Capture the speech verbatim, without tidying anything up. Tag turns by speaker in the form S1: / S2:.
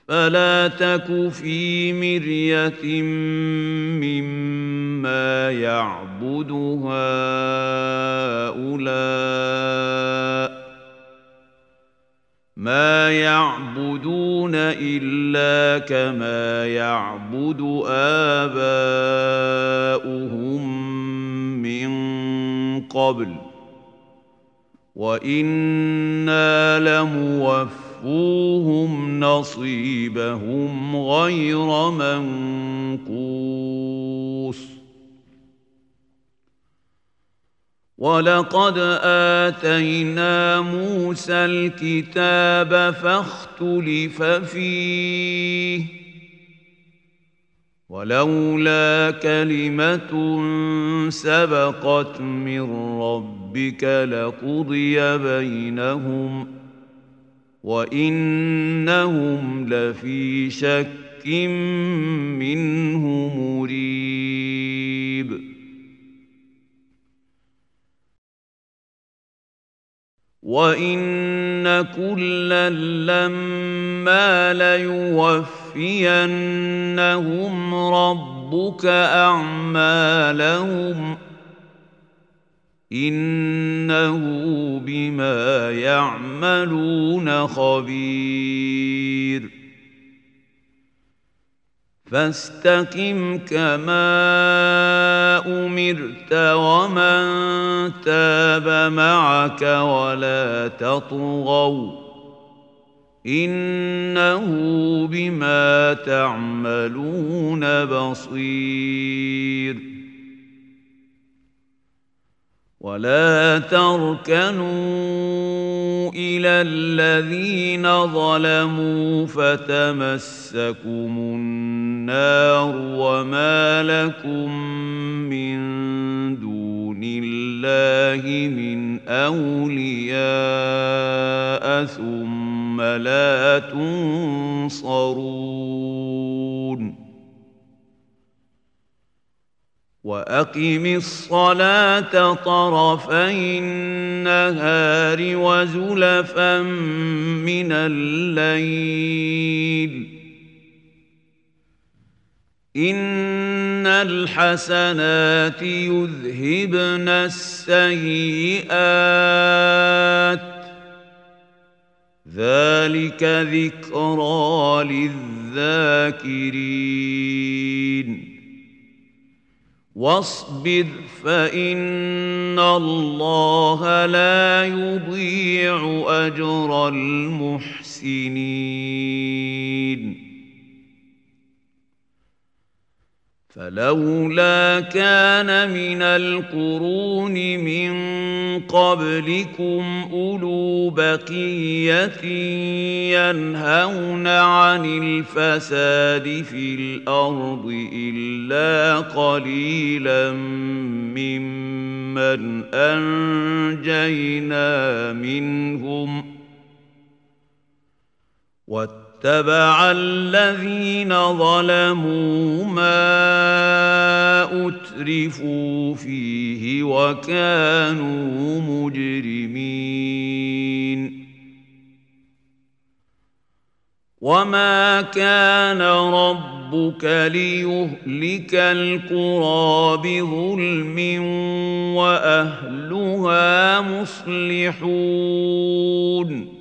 S1: فلا تك في مرية مما يعبد هؤلاء ما يعبدون إلا كما يعبد آباؤهم من قبل وإنا لموفوهم نصيبهم غير منقوص ولقد آتينا موسى الكتاب فاختلف فيه ولولا كلمة سبقت من ربك لقضي بينهم وإنهم لفي شك منه مريب وَإِنَّ كُلًّا لَّمَّا لَيُوَفِّيَنَّهُمْ رَبُّكَ أَعْمَالَهُمْ إِنَّهُ بِمَا يَعْمَلُونَ خَبِيرٌ فاستقم كما أمرت ومن تاب معك ولا تطغوا إنه بما تعملون بصير ولا تركنوا إلى الذين ظلموا فتمسكم النار وما لكم من دون الله من أولياء ثم لا تنصرون وأقم الصلاة طرفي النهار وزلفا من الليل إن الحسنات يذهبن السيئات ذلك ذكرى للذاكرين واصبر فإن الله لا يضيع أجر المحسنين فلولا كان من القرون من قبلكم أولو بقية ينهون عن الفساد في الأرض إلا قليلا ممن أنجينا منهم واتبع الذين ظلموا ما أترفوا فيه وكانوا مجرمين وما كان ربك ليهلك القرى بظلم وأهلها مصلحون